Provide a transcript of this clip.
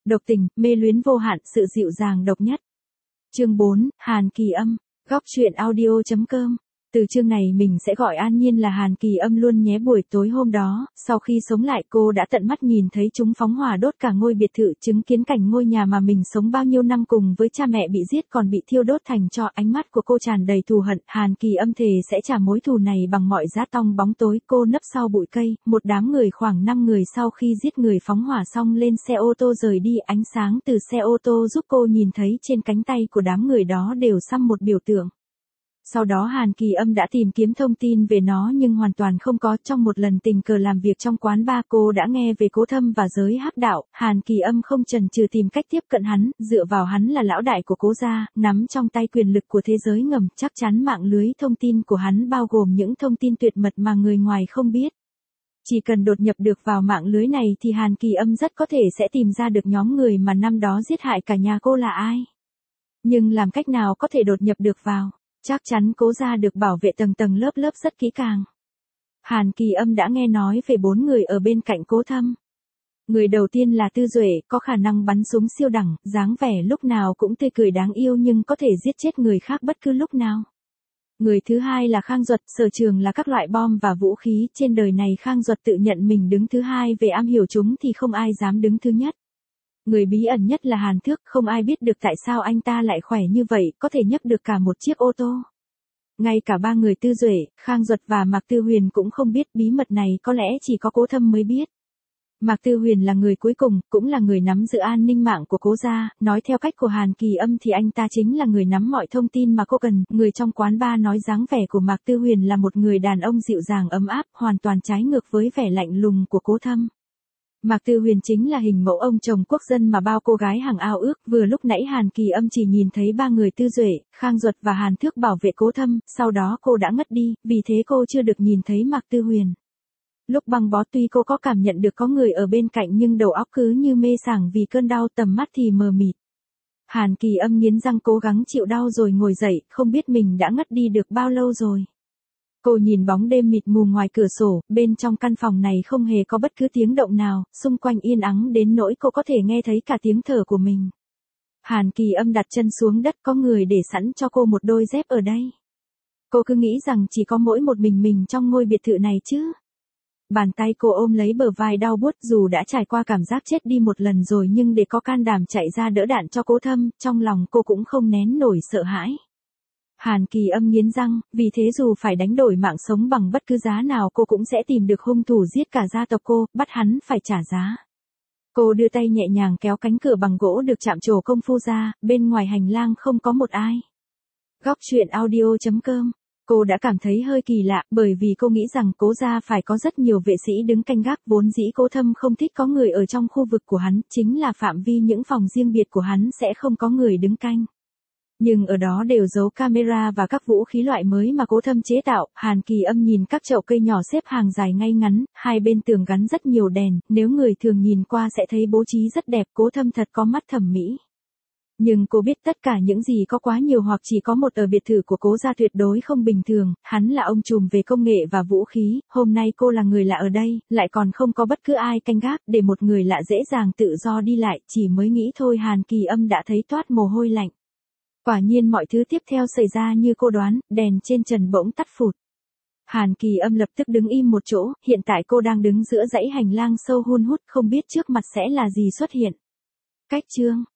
độc tình, mê luyến vô hạn, sự dịu dàng độc nhất. Chương 4, Hàn Kỳ Âm, góc truyện audio.com. Từ chương này mình sẽ gọi An Nhiên là Hàn Kỳ Âm luôn nhé. Buổi tối hôm đó, sau khi sống lại cô đã tận mắt nhìn thấy chúng phóng hỏa đốt cả ngôi biệt thự, chứng kiến cảnh ngôi nhà mà mình sống bao nhiêu năm cùng với cha mẹ bị giết còn bị thiêu đốt thành tro. Ánh mắt của cô tràn đầy thù hận. Hàn Kỳ Âm thề sẽ trả mối thù này bằng mọi giá. Trong bóng tối, cô nấp sau bụi cây, một đám người khoảng 5 người sau khi giết người phóng hỏa xong lên xe ô tô rời đi. Ánh sáng từ xe ô tô giúp cô nhìn thấy trên cánh tay của đám người đó đều xăm một biểu tượng. Sau đó Hàn Kỳ Âm đã tìm kiếm thông tin về nó nhưng hoàn toàn không có. Trong một lần tình cờ làm việc trong quán bar, cô đã nghe về Cố Thâm và giới hắc đạo. Hàn Kỳ Âm không chần chừ tìm cách tiếp cận hắn, dựa vào hắn là lão đại của Cố gia, nắm trong tay quyền lực của thế giới ngầm, chắc chắn mạng lưới thông tin của hắn bao gồm những thông tin tuyệt mật mà người ngoài không biết. Chỉ cần đột nhập được vào mạng lưới này thì Hàn Kỳ Âm rất có thể sẽ tìm ra được nhóm người mà năm đó giết hại cả nhà cô là ai. Nhưng làm cách nào có thể đột nhập được vào? Chắc chắn Cố gia được bảo vệ tầng tầng lớp lớp rất kỹ càng. Hàn Kỳ Âm đã nghe nói về 4 người ở bên cạnh Cố Thâm. Người đầu tiên là Tư Duệ, có khả năng bắn súng siêu đẳng, dáng vẻ lúc nào cũng tươi cười đáng yêu nhưng có thể giết chết người khác bất cứ lúc nào. Người thứ hai là Khang Duật, sở trường là các loại bom và vũ khí. Trên đời này Khang Duật tự nhận mình đứng thứ hai về am hiểu chúng thì không ai dám đứng thứ nhất. Người bí ẩn nhất là Hàn Thước, không ai biết được tại sao anh ta lại khỏe như vậy, có thể nhấc được cả một chiếc ô tô. Ngay cả 3 người Tư Duệ, Khang Duật và Mạc Tư Huyền cũng không biết. Bí mật này có lẽ chỉ có Cố Thâm mới biết. Mạc Tư Huyền là người cuối cùng, cũng là người nắm giữ an ninh mạng của Cố gia. Nói theo cách của Hàn Kỳ Âm thì anh ta chính là người nắm mọi thông tin mà cô cần. Người trong quán bar nói dáng vẻ của Mạc Tư Huyền là một người đàn ông dịu dàng ấm áp, hoàn toàn trái ngược với vẻ lạnh lùng của Cố Thâm. Mạc Tư Huyền chính là hình mẫu ông chồng quốc dân mà bao cô gái hàng ao ước. Vừa lúc nãy Hàn Kỳ Âm chỉ nhìn thấy 3 người Tư Duệ, Khang Duật và Hàn Thước bảo vệ Cố Thâm, sau đó cô đã ngất đi, vì thế cô chưa được nhìn thấy Mạc Tư Huyền. Lúc băng bó tuy cô có cảm nhận được có người ở bên cạnh nhưng đầu óc cứ như mê sảng vì cơn đau, tầm mắt thì mờ mịt. Hàn Kỳ Âm nghiến răng cố gắng chịu đau rồi ngồi dậy, không biết mình đã ngất đi được bao lâu rồi. Cô nhìn bóng đêm mịt mù ngoài cửa sổ, bên trong căn phòng này không hề có bất cứ tiếng động nào, xung quanh yên ắng đến nỗi cô có thể nghe thấy cả tiếng thở của mình. Hàn Kỳ Âm đặt chân xuống đất, có người để sẵn cho cô một đôi dép ở đây. Cô cứ nghĩ rằng chỉ có mỗi một mình trong ngôi biệt thự này chứ. Bàn tay cô ôm lấy bờ vai đau buốt, dù đã trải qua cảm giác chết đi một lần rồi nhưng để có can đảm chạy ra đỡ đạn cho Cố Thâm, trong lòng cô cũng không nén nổi sợ hãi. Hàn Kỳ Âm nghiến răng, vì thế dù phải đánh đổi mạng sống bằng bất cứ giá nào cô cũng sẽ tìm được hung thủ giết cả gia tộc cô, bắt hắn phải trả giá. Cô đưa tay nhẹ nhàng kéo cánh cửa bằng gỗ được chạm trổ công phu ra, bên ngoài hành lang không có một ai. Góc truyện audio.com. Cô đã cảm thấy hơi kỳ lạ, bởi vì cô nghĩ rằng Cố gia phải có rất nhiều vệ sĩ đứng canh gác. Vốn dĩ Cố Thâm không thích có người ở trong khu vực của hắn, chính là phạm vi những phòng riêng biệt của hắn sẽ không có người đứng canh. Nhưng ở đó đều giấu camera và các vũ khí loại mới mà Cố Thâm chế tạo. Hàn Kỳ Âm nhìn các chậu cây nhỏ xếp hàng dài ngay ngắn, hai bên tường gắn rất nhiều đèn, nếu người thường nhìn qua sẽ thấy bố trí rất đẹp. Cố Thâm thật có mắt thẩm mỹ. Nhưng cô biết tất cả những gì có quá nhiều hoặc chỉ có một ở biệt thự của Cố gia tuyệt đối không bình thường. Hắn là ông trùm về công nghệ và vũ khí, hôm nay cô là người lạ ở đây, lại còn không có bất cứ ai canh gác, để một người lạ dễ dàng tự do đi lại. Chỉ mới nghĩ thôi Hàn Kỳ Âm đã thấy toát mồ hôi lạnh. Quả nhiên mọi thứ tiếp theo xảy ra như cô đoán, đèn trên trần bỗng tắt phụt. Hàn Kỳ Âm lập tức đứng im một chỗ, hiện tại cô đang đứng giữa dãy hành lang sâu hun hút, không biết trước mặt sẽ là gì xuất hiện. Cách chương